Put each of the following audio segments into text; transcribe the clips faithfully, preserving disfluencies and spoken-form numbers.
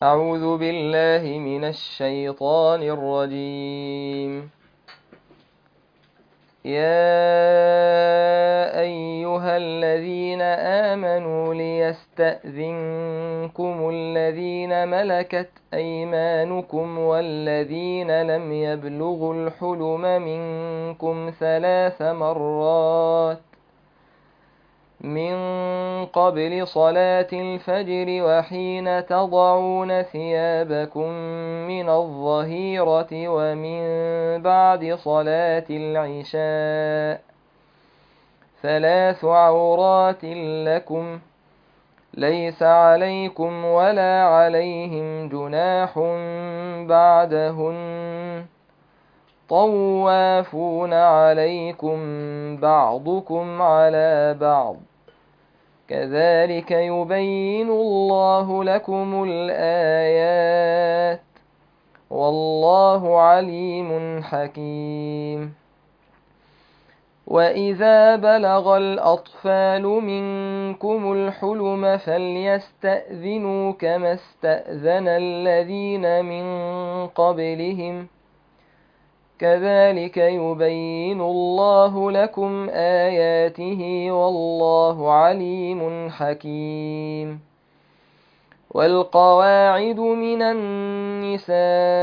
أعوذ بالله من الشيطان الرجيم. يا أيها الذين آمنوا ليستأذنكم الذين ملكت أيمانكم والذين لم يبلغوا الحلم منكم ثلاث مرات من قبل صلاة الفجر وحين تضعون ثيابكم من الظهيرة ومن بعد صلاة العشاء ثلاث عورات لكم ليس عليكم ولا عليهم جناح بعدهن طوافون عليكم بعضكم على بعض كذلك يبين الله لكم الآيات والله عليم حكيم. وإذا بلغ الأطفال منكم الحلم فليستأذنوا كما استأذن الذين من قبلهم كذلك يبين الله لكم آياته والله عليم حكيم. والقواعد من النساء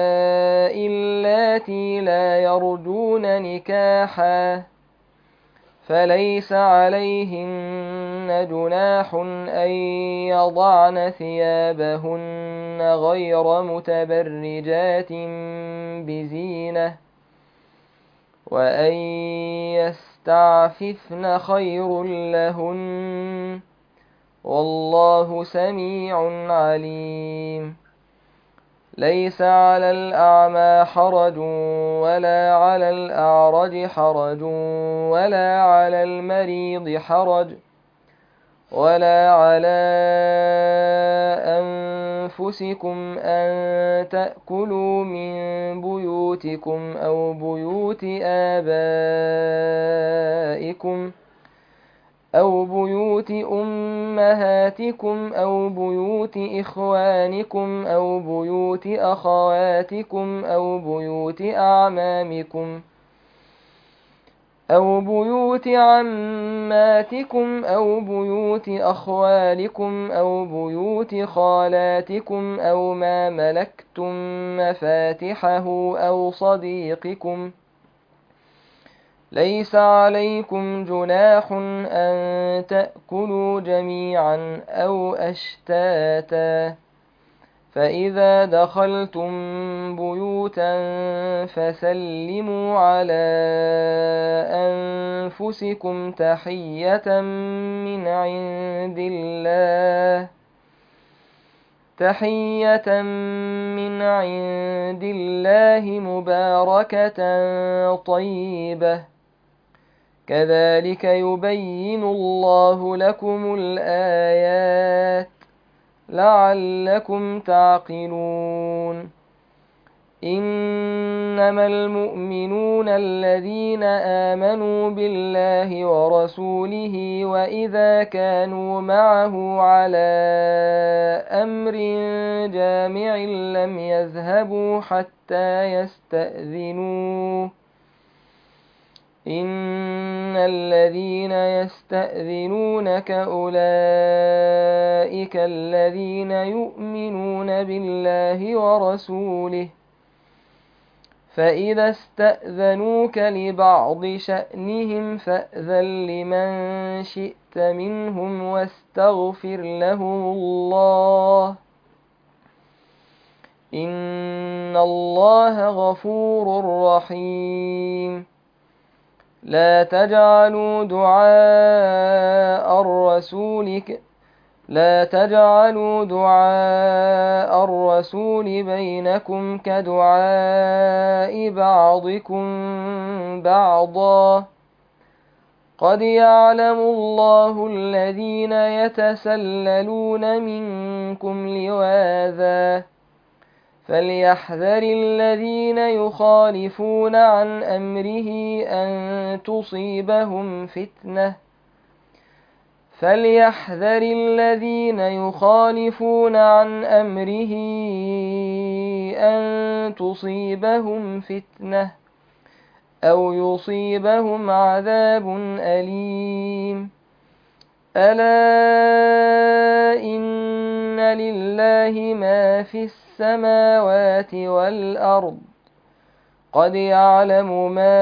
اللاتي لا يرجون نكاحا فليس عليهن جناح أن يضعن ثيابهن غير متبرجات بزينة وأن يستعففن خير لهن والله سميع عليم. ليس على الأعمى حرج ولا على الأعرج حرج ولا على المريض حرج ولا على أنفسكم أن تأكلوا من بيوتكم أو بيوت آبائكم أو بيوت أمهاتكم أو بيوت إخوانكم أو بيوت أخواتكم أو بيوت أعمامكم أو بيوت عماتكم أو بيوت أخوالكم أو بيوت خالاتكم أو ما ملكتم مفاتحه أو صديقكم ليس عليكم جناح أن تأكلوا جميعا أو أشتاتا فإذا دخلتم بيوتا فسلموا على أنفسكم تحية من عند الله تحية من عند الله مباركة طيبة كذلك يبين الله لكم الآيات لعلكم تعقلون. إنما المؤمنون الذين آمنوا بالله ورسوله وإذا كانوا معه على أمر جامع لم يذهبوا حتى يستأذنوه إن الذين يستأذنونك أولئك الذين يؤمنون بالله ورسوله فإذا استأذنوك لبعض شأنهم فأذن لمن شئت منهم واستغفر لهم الله إن الله غفور رحيم. لا تجعلوا دعاء الرسول لا تجعلوا دعاء الرسول بينكم كدعاء بعضكم بعضا قد يعلم الله الذين يتسللون منكم لواذا فليحذر الذين يخالفون عن أمره أن تصيبهم فتنة فليحذر الذين يخالفون عن أمره أن تصيبهم فتنة أو يصيبهم عذاب أليم. ألا إن لله ما في السماوات والأرض قد يعلم ما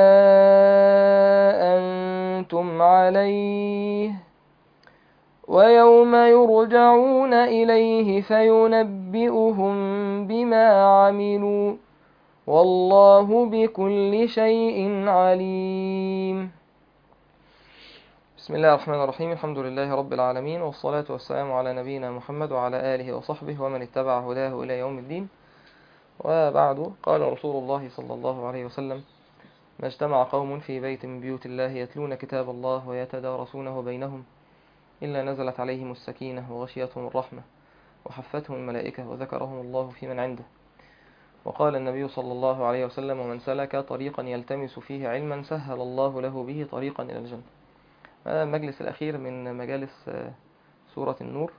أنتم عليه ويوم يرجعون إليه فينبئهم بما عملوا والله بكل شيء عليم. بسم الله الرحمن الرحيم. الحمد لله رب العالمين، والصلاة والسلام على نبينا محمد وعلى آله وصحبه ومن اتبع هداه إلى يوم الدين. وبعد، قال رسول الله صلى الله عليه وسلم: ما اجتمع قوم في بيت من بيوت الله يتلون كتاب الله ويتدارسونه بينهم إلا نزلت عليهم السكينة وغشيتهم الرحمة وحفتهم الملائكة وذكرهم الله في من عنده. وقال النبي صلى الله عليه وسلم: ومن سلك طريقا يلتمس فيه علما سهل الله له به طريقا إلى الجنة. هذا المجلس الأخير من مجالس سورة النور.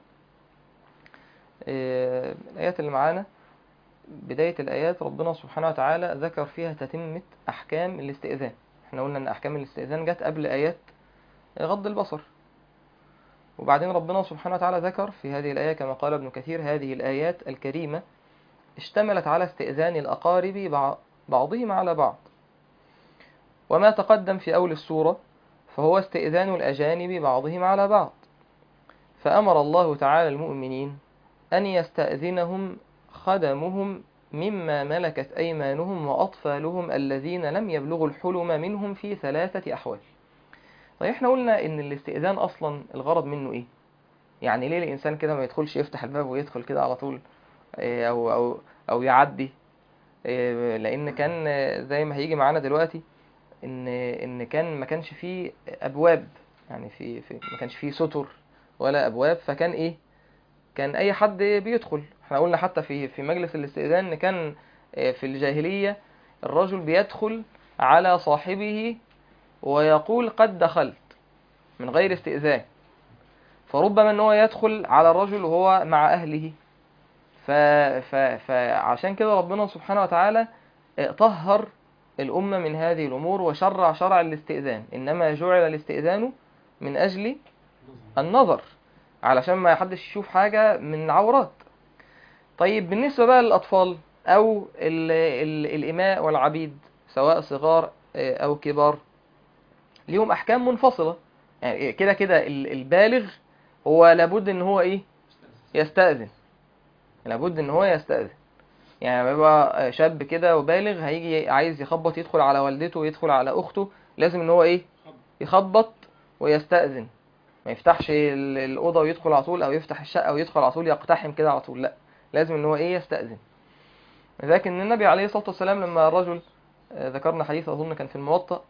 الآيات اللي معانا بداية الآيات ربنا سبحانه وتعالى ذكر فيها تتمة أحكام الاستئذان. احنا قلنا أن أحكام الاستئذان جت قبل آيات غض البصر، وبعدين ربنا سبحانه وتعالى ذكر في هذه الآية كما قال ابن كثير: هذه الآيات الكريمة اشتملت على استئذان الأقارب بعضهم على بعض، وما تقدم في أول السورة فهو استئذان الأجانب بعضهم على بعض. فأمر الله تعالى المؤمنين أن يستأذنهم خدمهم مما ملكت أيمانهم وأطفالهم الذين لم يبلغوا الحلم منهم في ثلاثة أحوال. طيب احنا قلنا إن الاستئذان أصلا الغرض منه إيه؟ يعني ليه الإنسان كده ما يدخلش يفتح الباب ويدخل كده على طول أو, أو, أو يعدي؟ لأن كان زي ما هيجي معانا دلوقتي إن إن كان ما كانش فيه أبواب، يعني في, في ما كانش فيه ستر ولا أبواب، فكان إيه؟ كان أي حد بيدخل. احنا قلنا حتى في في مجلس الاستئذان إن كان في الجاهلية الرجل بيدخل على صاحبه ويقول قد دخلت من غير استئذان، فربما ان هو يدخل على الرجل وهو مع أهله. ف ف فعشان كده ربنا سبحانه وتعالى طهر الأمة من هذه الأمور وشرع شرع الاستئذان. إنما جعل الاستئذان من أجل النظر، علشان ما حدش يشوف حاجة من عورات. طيب بالنسبة بقى للأطفال أو ال ال الإماء والعبيد سواء صغار أو كبار ليهم أحكام منفصلة. يعني كده كده البالغ هو لابد إن هو إيه؟ يستأذن. لابد إن هو يستأذن. يعني بيبقى شاب كده وبالغ هيجي عايز يخبط يدخل على والدته ويدخل على أخته، لازم إن هو إيه؟ يخبط ويستأذن. ما يفتحش الأوضة ويدخل على طول، أو يفتح الشقة ويدخل على طول يقتحم كده على طول، لا، لازم إن هو إيه؟ يستأذن. لكن النبي عليه الصلاة والسلام لما الرجل، ذكرنا حديث أظن كان في الموطأ،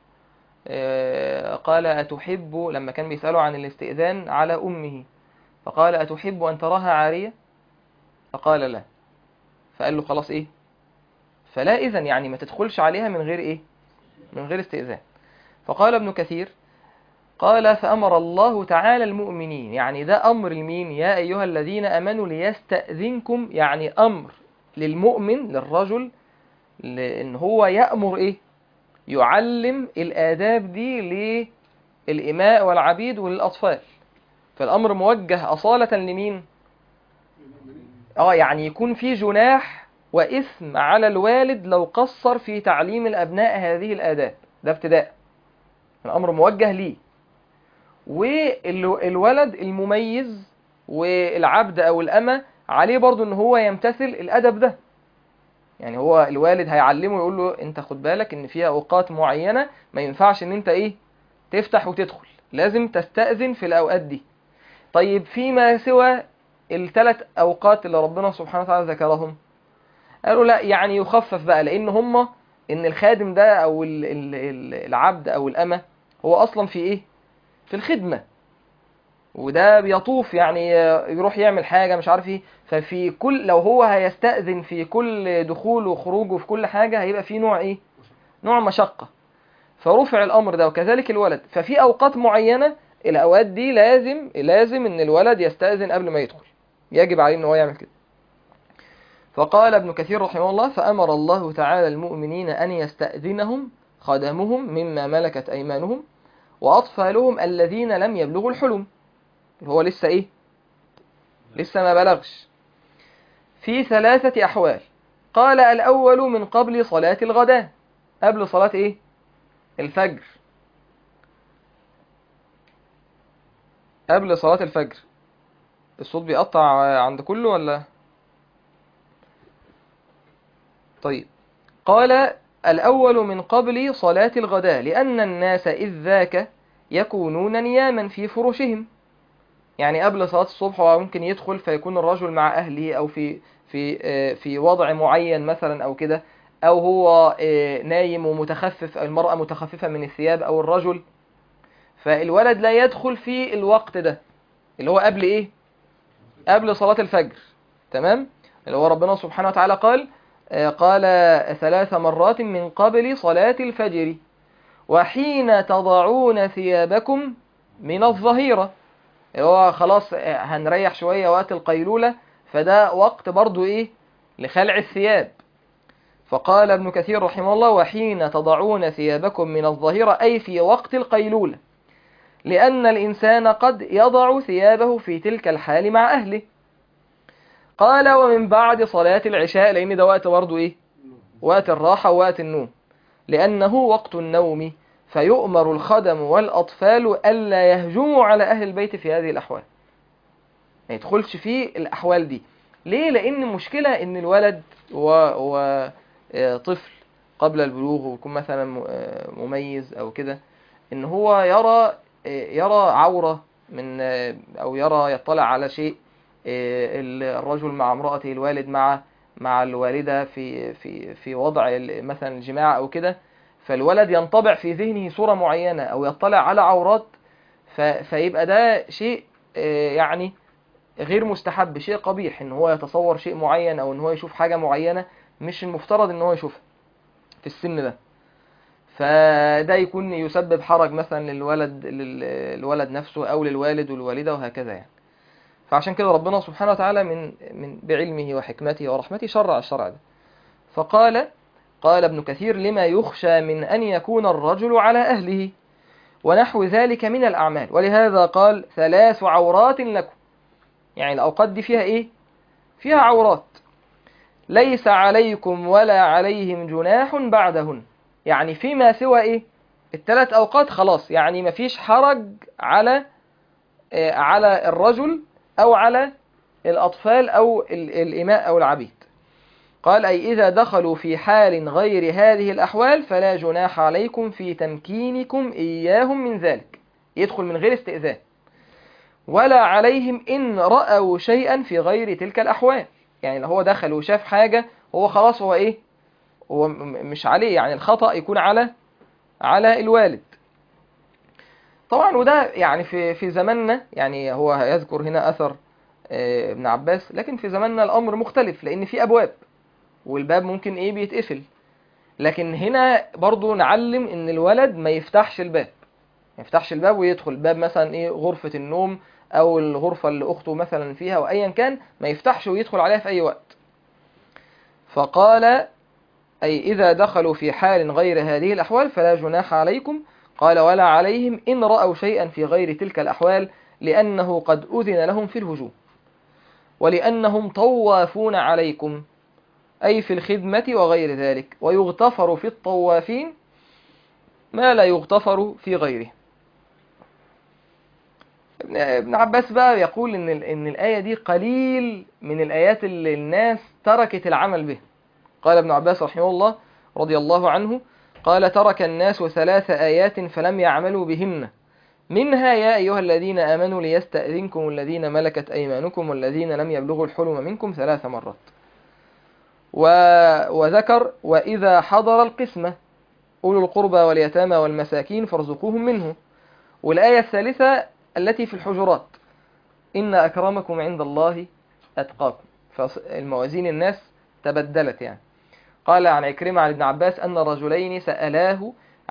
قال: أتحب، لما كان بيسأله عن الاستئذان على أمه، فقال: أتحب أن تراها عارية؟ فقال: لا. فقال له: خلاص إيه؟ فلا إذن، يعني ما تدخلش عليها من غير إيه؟ من غير استئذان. فقال ابن كثير قال: فأمر الله تعالى المؤمنين، يعني ده أمر المين؟ يا أيها الذين أمنوا ليستأذنكم، يعني أمر للمؤمن للرجل لأن هو يأمر إيه؟ يعلم الآداب دي للإماء والعبيد وللأطفال. فالأمر موجه أصالة لمين؟ آه يعني يكون في جناح وإثم على الوالد لو قصر في تعليم الأبناء هذه الآداب، ده ابتداء. الأمر موجه ليه. والولد المميز والعبد أو الأمة عليه برضو إن هو يمتثل الأدب ده. يعني هو الوالد هيعلمه يقول له: انت خد بالك ان فيها اوقات معينة ما ينفعش ان انت ايه؟ تفتح وتدخل، لازم تستأذن في الاوقات دي. طيب فيما سوى الثلاث اوقات اللي ربنا سبحانه وتعالى ذكرهم، قالوا لا، يعني يخفف بقى، لان هم ان الخادم ده او العبد او الامة هو اصلا في ايه؟ في الخدمة، وده بيطوف يعني يروح يعمل حاجة مش عارف ايه. ففي كل، لو هو هيستأذن في كل دخول وخروج وفي كل حاجة هيبقى في نوع ايه؟ نوع مشقة. فرفع الامر ده، وكذلك الولد. ففي اوقات معينة الأوقات دي لازم لازم إن الولد يستأذن قبل ما يدخل، يجب عليه إن هو يعمل كده. فقال ابن كثير رحمه الله: فأمر الله تعالى المؤمنين أن يستأذنهم خدمهم مما ملكت أيمانهم وأطفالهم الذين لم يبلغوا الحلم، هو لسه إيه؟ لسه ما بلغش، في ثلاثة أحوال. قال: الأول من قبل صلاة الغداء، قبل صلاة إيه؟ الفجر، قبل صلاة الفجر. الصوت بيقطع عند كله ولا؟ طيب. قال: الأول من قبل صلاة الغداء لأن الناس إذ ذاك يكونون نياما في فرشهم، يعني قبل صلاة الصبح هو ممكن يدخل فيكون الرجل مع أهله أو في في في وضع معين مثلا أو كده، أو هو نايم ومتخفف، المرأة متخففة من الثياب أو الرجل، فالولد لا يدخل في الوقت ده اللي هو قبل إيه؟ قبل صلاة الفجر. تمام؟ اللي هو ربنا سبحانه وتعالى قال قال ثلاث مرات من قبل صلاة الفجر وحين تضعون ثيابكم من الظهيرة، اللي هو خلاص هنريح شوية وقت القيلولة، فده وقت برضو إيه؟ لخلع الثياب. فقال ابن كثير رحمه الله: وحين تضعون ثيابكم من الظهيرة، أي في وقت القيلولة، لأن الإنسان قد يضع ثيابه في تلك الحال مع أهله. قال: ومن بعد صلاة العشاء، لأن ده وقت برضو إيه؟ وقت الراحة ووقت النوم، لأنه وقت النوم، فيؤمر الخدم والأطفال ألا يهجموا على أهل البيت في هذه الأحوال، ما يدخلش في الأحوال دي. ليه؟ لأن المشكلة إن الولد و طفل قبل البلوغ ويكون مثلا مميز أو كده، إن هو يرى يرى عورة من أو يرى يطلع على شيء الرجل مع امرأته، الوالد مع مع الوالدة في في في وضع مثلا الجماع أو كده، فالولد ينطبع في ذهنه صورة معينة أو يطلع على عورات، فيبقى ده شيء يعني غير مستحب، شيء قبيح ان هو يتصور شيء معين او ان هو يشوف حاجة معينة مش المفترض ان هو يشوفها في السن ده، فده يكون يسبب حرج مثلا للولد للولد نفسه او للوالد والوالدة وهكذا يعني. فعشان كده ربنا سبحانه وتعالى من من بعلمه وحكمته ورحمته شرع الشرع ده. فقال قال ابن كثير: لما يخشى من أن يكون الرجل على أهله ونحو ذلك من الأعمال، ولهذا قال: ثلاث عورات لكم، يعني الأوقات دي فيها إيه؟ فيها عورات، ليس عليكم ولا عليهم جناح بعدهن، يعني فيما سوى إيه؟ الثلاث أوقات خلاص، يعني مفيش حرج على آه على الرجل أو على الأطفال أو الإماء أو العبيد. قال: أي إذا دخلوا في حال غير هذه الأحوال فلا جناح عليكم في تمكينكم إياهم من ذلك، يدخل من غير استئذان، ولا عليهم إن رأوا شيئا في غير تلك الأحوال، يعني لو هو دخل وشاف حاجة هو خلاص هو إيه؟ هو مش عليه، يعني الخطأ يكون على على الوالد. طبعا وده يعني في في زماننا، يعني هو يذكر هنا أثر ابن عباس، لكن في زماننا الأمر مختلف، لأن في أبواب والباب ممكن إيه بيتقفل، لكن هنا برضو نعلم إن الولد ما يفتحش الباب، ما يفتحش الباب ويدخل باب مثلا إيه غرفة النوم أو الغرفة اللي أخته مثلا فيها أو أيا كان، ما يفتحش ويدخل عليها في أي وقت. فقال: أي إذا دخلوا في حال غير هذه الأحوال فلا جناح عليكم. قال: ولا عليهم إن رأوا شيئا في غير تلك الأحوال، لأنه قد أذن لهم في الهجوم، ولأنهم طوافون عليكم، أي في الخدمة وغير ذلك، ويغتفر في الطوافين ما لا يغتفر في غيره. ابن عباس بقى يقول إن إن الآية دي قليل من الآيات اللي الناس تركت العمل به. قال ابن عباس رحمه الله رضي الله عنه: قال: ترك الناس ثلاث آيات فلم يعملوا بهن، منها يا أيها الذين آمنوا ليستأذنكم الذين ملكت أيمانكم والذين لم يبلغوا الحلم منكم ثلاث مرات. و... وذكر: وإذا حضر القسمة أولو القربى واليتامى والمساكين فارزقوهم منه. والآية الثالثة التي في الحجرات: إن أكرمكم عند الله أتقاكم. فالموازين الناس تبدلت يعني. قال عن عكرمة عن ابن عباس أن رجلين سألاه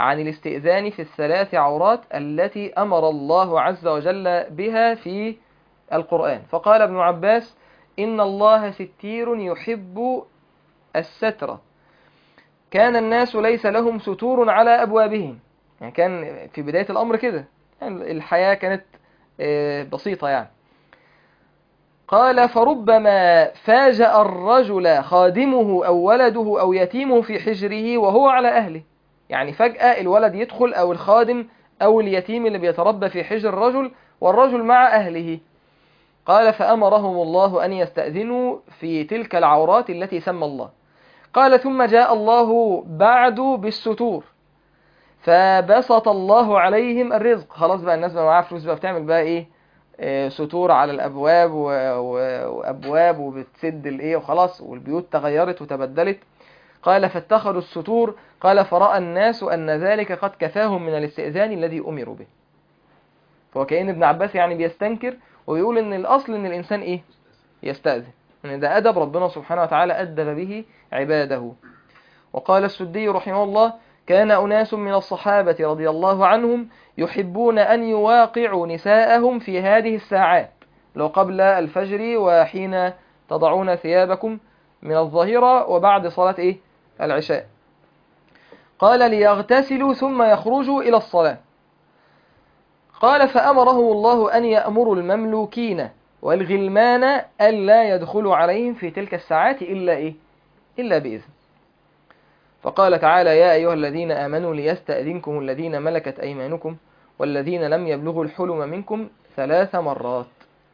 عن الاستئذان في الثلاث عورات التي أمر الله عز وجل بها في القرآن. فقال ابن عباس: إن الله ستير يحب الستر، كان الناس ليس لهم ستور على أبوابهم. يعني كان في بداية الأمر كده، يعني الحياة كانت بسيطة يعني. قال: فربما فاجأ الرجل خادمه أو ولده أو يتيمه في حجره وهو على أهله. يعني فجأة الولد يدخل أو الخادم أو اليتيم اللي بيتربى في حجر الرجل والرجل مع أهله. قال: فأمرهم الله أن يستأذنوا في تلك العورات التي سمى الله. قال: ثم جاء الله بعد بالستور فبسط الله عليهم الرزق. خلاص بقى الناس بقى معاها فلوس، بقى بتعمل بقى ايه، آه ستور على الابواب و... و... وابواب وبتسد الايه وخلاص، والبيوت تغيرت وتبدلت. قال: فاتخذوا الستور. قال: فرأى الناس ان ذلك قد كفاهم من الاستئذان الذي امروا به. فهو كأن ابن عباس يعني بيستنكر ويقول ان الاصل ان الانسان ايه، يستأذن، ان ده ادب ربنا سبحانه وتعالى ادب به عباده. وقال السدي رحمه الله: كان أناس من الصحابة رضي الله عنهم يحبون أن يواقعوا نساءهم في هذه الساعات، لو قبل الفجر وحين تضعون ثيابكم من الظهيرة وبعد صلاة إيه؟ العشاء. قال: ليغتسلوا ثم يخرجوا إلى الصلاة. قال: فأمرهم الله أن يأمروا المملوكين والغلمان ألا يدخلوا عليهم في تلك الساعات إلا إيه؟ إلا بإذن. فقال تعالى: يا أيها الذين آمنوا ليستأذنكم الذين ملكت أيمانكم والذين لم يبلغوا الحلم منكم ثلاث مرات.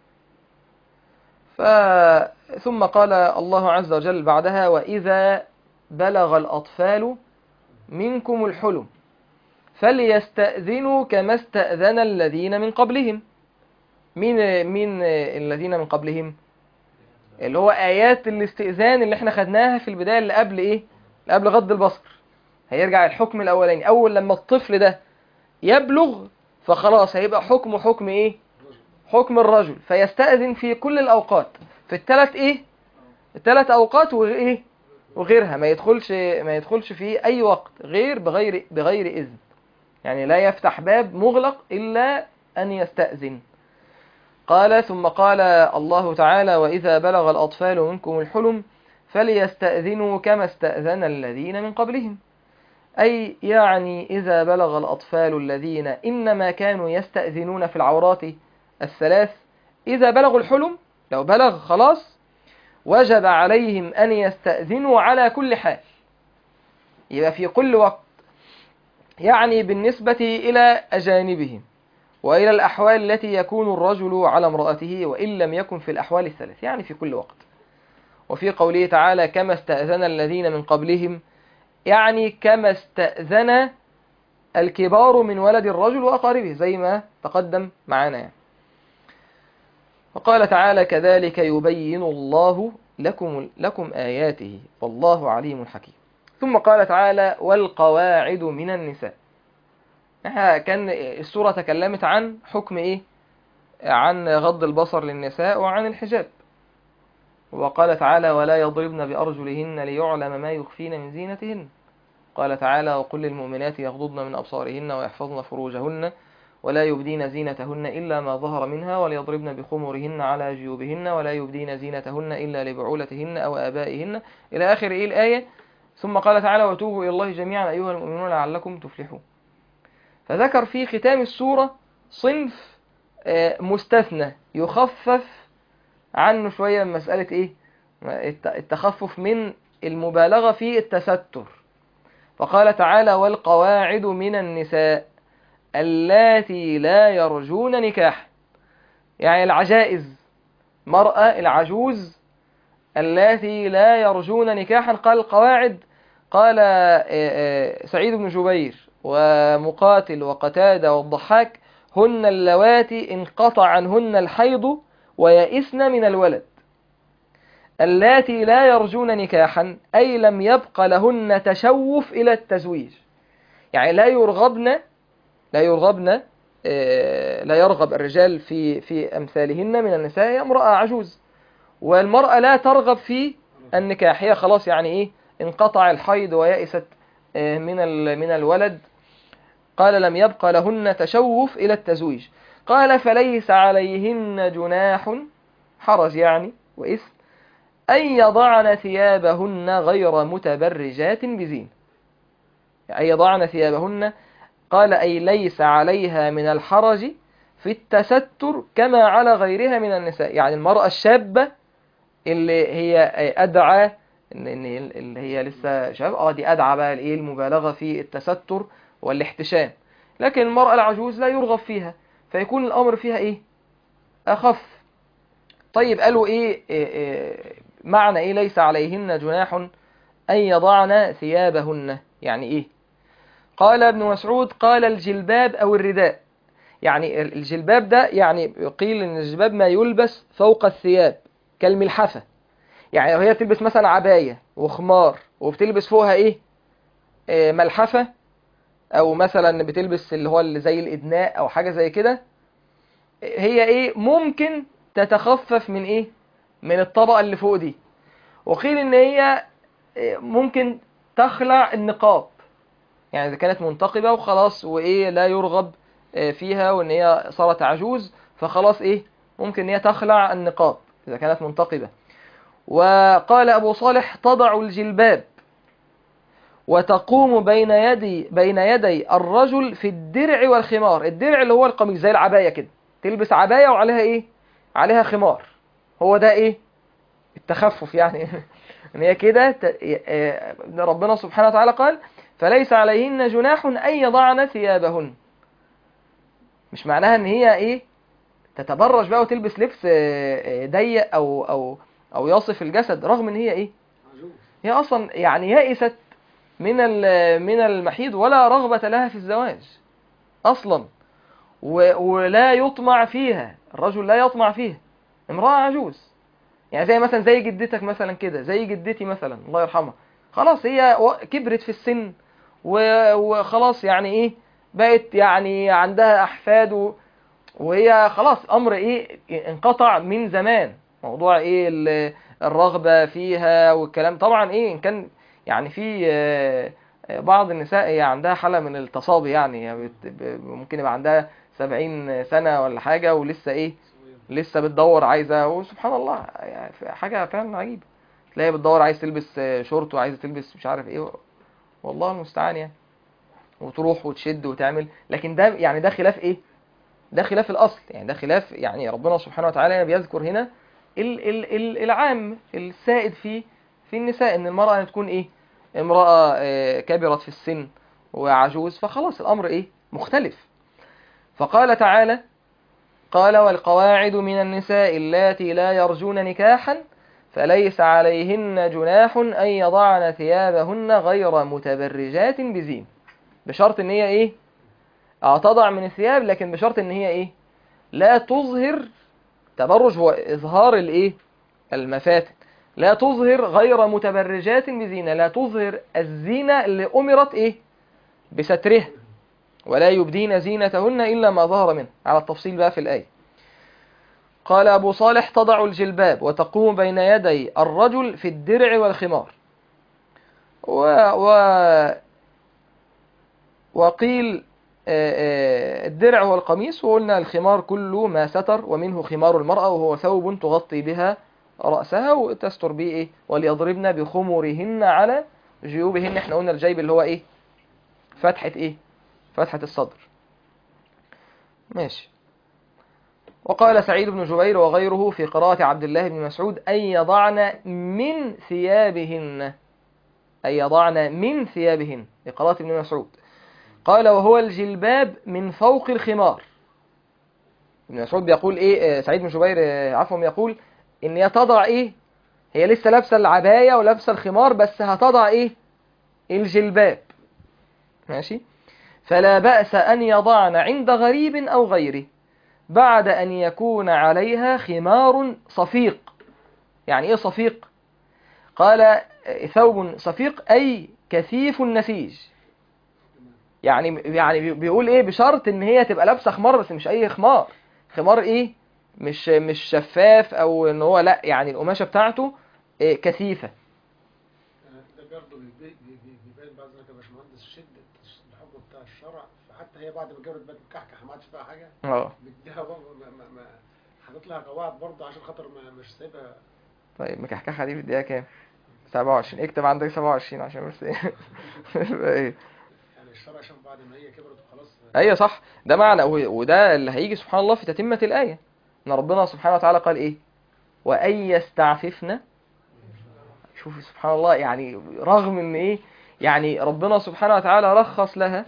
ف... ثم قال الله عز وجل بعدها: وإذا بلغ الأطفال منكم الحلم فليستأذنوا كما استأذن الذين من قبلهم. مين مين الذين من قبلهم؟ اللي هو آيات الاستئذان اللي احنا خدناها في البداية اللي قبل إيه؟ قبل غض البصر. هيرجع الحكم الأولاني، أول لما الطفل ده يبلغ فخلاص هيبقى حكم حكم إيه؟ حكم الرجل، فيستأذن في كل الأوقات، في الثلاث إيه؟ الثلاث أوقات وإيه؟ وغيرها، ما يدخلش ما يدخلش في أي وقت غير بغير بغير إذن. يعني لا يفتح باب مغلق إلا أن يستأذن. قال: ثم قال الله تعالى: وإذا بلغ الأطفال منكم الحلم فليستأذنوا كما استأذن الذين من قبلهم. أي يعني إذا بلغ الأطفال الذين إنما كانوا يستأذنون في العورات الثلاث، إذا بلغوا الحلم، لو بلغ خلاص وجب عليهم أن يستأذنوا على كل حال، يبقى في كل وقت، يعني بالنسبة إلى أجانبهم وإلى الأحوال التي يكون الرجل على امرأته وإن لم يكن في الأحوال الثلاث، يعني في كل وقت. وفي قوله تعالى: كما استأذن الذين من قبلهم، يعني كما استأذن الكبار من ولد الرجل وأقاربه، زي ما تقدم معنا يعني. وقال تعالى: كذلك يبين الله لكم, لكم آياته والله عليم حكيم. ثم قال تعالى: والقواعد من النساء. كان السورة تكلمت عن حكم إيه؟ عن غض البصر للنساء وعن الحجاب. وقال تعالى: ولا يضربن بأرجلهن ليعلم ما يخفين من زينتهن. قال تعالى: وقل للمؤمنات يغضضن من أبصارهن ويحفظن فروجهن ولا يبدين زينتهن إلا ما ظهر منها وليضربن بخمرهن على جيوبهن ولا يبدين زينتهن إلا لبعولتهن أو آبائهن، إلى آخر إيه الآية. ثم قال تعالى: وتوبوا إلى الله جميعا أيها المؤمنون لعلكم تفلحون. فذكر في ختام السورة صنف مستثنى يخفف عنه شوية من مسألة إيه؟ التخفف من المبالغة في التستر. فقال تعالى: والقواعد من النساء اللاتي لا يرجون نكاح، يعني العجائز، مرأة العجوز اللاتي لا يرجون نكاحا. قال القواعد، قال سعيد بن جبير ومقاتل وقتادة والضحاك: هن اللواتي انقطع عنهن الحيض ويئسن من الولد. اللاتي لا يرجون نكاحا أي لم يبق لهن تشوف إلى التزويج، يعني لا يرغبن لا يرغبن لا يرغب الرجال في في أمثالهن من النساء. هي امرأة عجوز، والمرأة لا ترغب في النكاح، هي خلاص يعني إيه، انقطع الحيض ويئست من من الولد، قال لم يبق لهن تشوف إلى التزويج. قال فليس عليهن جناح، حرج يعني وإثم، أن يضعن ثيابهن غير متبرجات بزين. أن يضعن ثيابهن، قال أي ليس عليها من الحرج في التستر كما على غيرها من النساء. يعني المرأة الشابة اللي هي أدعى، اللي هي لسه شاب، اه دي أدعى بقى الإيه المبالغة في التستر والاحتشام. لكن المرأة العجوز لا يرغب فيها، فيكون الأمر فيها إيه أخف. طيب قالوا إيه, إيه, إيه معنى إيه ليس عليهن جناح أن يضعن ثيابهن؟ يعني إيه؟ قال ابن مسعود قال الجلباب أو الرداء. يعني الجلباب ده يعني قيل إن الجلباب ما يلبس فوق الثياب كالملحفة. يعني لو هي تلبس مثلا عباية وخمار وبتلبس فوقها إيه آه ملحفة، أو مثلا بتلبس اللي هو اللي زي الإدناء أو حاجة زي كده، هي إيه ممكن تتخفف من إيه من الطبقة اللي فوق دي. وقيل إن هي ممكن تخلع النقاب، يعني إذا كانت منتقبة وخلاص وإيه لا يرغب فيها وإن هي صارت عجوز، فخلاص إيه ممكن إن هي تخلع النقاب إذا كانت منتقبة. وقال أبو صالح تضع الجلباب وتقوم بين يدي بين يدي الرجل في الدرع والخمار. الدرع اللي هو القميص زي العباية كده، تلبس عباية وعليها إيه عليها خمار، هو ده إيه التخفف يعني ان هي كده. ربنا سبحانه وتعالى قال فليس عليهن جناح ان يضعن ثيابهن. مش معناها ان هي ايه تتبرج بقى وتلبس لبس ضيق او او او يصف الجسد، رغم ان هي ايه هي اصلا يعني يائست من من المحيض ولا رغبة لها في الزواج اصلا، ولا يطمع فيها، الرجل لا يطمع فيها، امرأة عجوز. يعني زي مثلا زي جدتك مثلا كده، زي جدتي مثلا الله يرحمها، خلاص هي كبرت في السن وخلاص يعني ايه بقت يعني عندها احفاد، وهي خلاص امر ايه انقطع من زمان موضوع ايه الرغبة فيها والكلام. طبعا ايه ان كان يعني في بعض النساء هي عندها حالة من التصابي، يعني ممكن يبقى عندها سبعين سنة ولا حاجة ولسه ايه لسه بتدور عايزة، وسبحان الله يعني حاجة فعلا عجيبة، تلاقي بتدور عايز تلبس شورت وعايزة تلبس مش عارف ايه، والله المستعان يعني، وتروح وتشد وتعمل. لكن ده يعني ده خلاف ايه ده خلاف الاصل، يعني ده خلاف يعني ربنا سبحانه وتعالى بيذكر هنا ال ال ال العام السائد في في النساء، ان المرأة تكون ايه امرأة اه كبرت في السن وعجوز، فخلاص الامر ايه مختلف. فقال تعالى قال والقواعد من النساء اللاتي لا يرجون نكاحا فليس عليهن جناح أن يضعن ثيابهن غير متبرجات بزين. بشرط ان هي ايه اه تضع من الثياب، لكن بشرط ان هي ايه لا تظهر. تبرج هو اظهار الايه المفاتن، لا تظهر غير متبرجات بزينة، لا تظهر الزينة اللي امرت ايه بسترها، ولا يبدين زينتهن الا ما ظهر منه، على التفصيل بقى في الآية. قال أبو صالح تضع الجلباب وتقوم بين يدي الرجل في الدرع والخمار. و... و... وقيل الدرع هو القميص، وقلنا الخمار كل ما ستر، ومنه خمار المرأة وهو ثوب تغطي بها رأسها وتستر به إيه وليضربن بخمرهن على جيوبهن. احنا قلنا الجيب اللي هو إيه فتحة إيه فتحة الصدر. ماشي. وقال سعيد بن جبير وغيره في قراءة عبد الله بن مسعود أن يضعن من ثيابهن، أن يضعن من ثيابهن لقراءة ابن مسعود. قال وهو الجلباب من فوق الخمار. ابن مسعود بيقول إيه سعيد بن جبير عفوا يقول إن هي تضع إيه هي لسه لابسة العباية ولابسة الخمار، بس هتضع إيه الجلباب. ماشي. فلا بأس أن يضعن عند غريب أو غيره بعد أن يكون عليها خمار صفيق. يعني إيه صفيق؟ قال ثوب صفيق أي كثيف النسيج. يعني يعني بيقول إيه بشرط إن هي تبقى لابسة خمار، بس مش أي خمار، خمار إيه مش مش شفاف أو إن هو لأ، يعني القماشة بتاعته إيه كثيفة. ده برضه بيبين بعض ذلك يا باشمهندس شده الحكم بتاع الشرع، فحتى هي بعد ما اتجوزت بقت مكحكه ما عادش فيها حاجه. اه بديها برضه ما ما ما حاطط لها قواعد برضه عشان خاطر ما مش سايبها. طيب مكحكحة دي في الدقيقة كام؟ سبعة وعشرين. اكتب عندك سبعة وعشرين عشان بس ايه يبقى ايه. يعني الشرع شاف بعد ما هي كبرت وخلاص. ايوه صح، ده معنى، وده اللي هيجي سبحان الله في تتمة الآية، ان ربنا سبحانه وتعالى قال ايه؟ وأن يستعففن. شوف سبحان الله، يعني رغم ان ايه، يعني ربنا سبحانه وتعالى رخص لها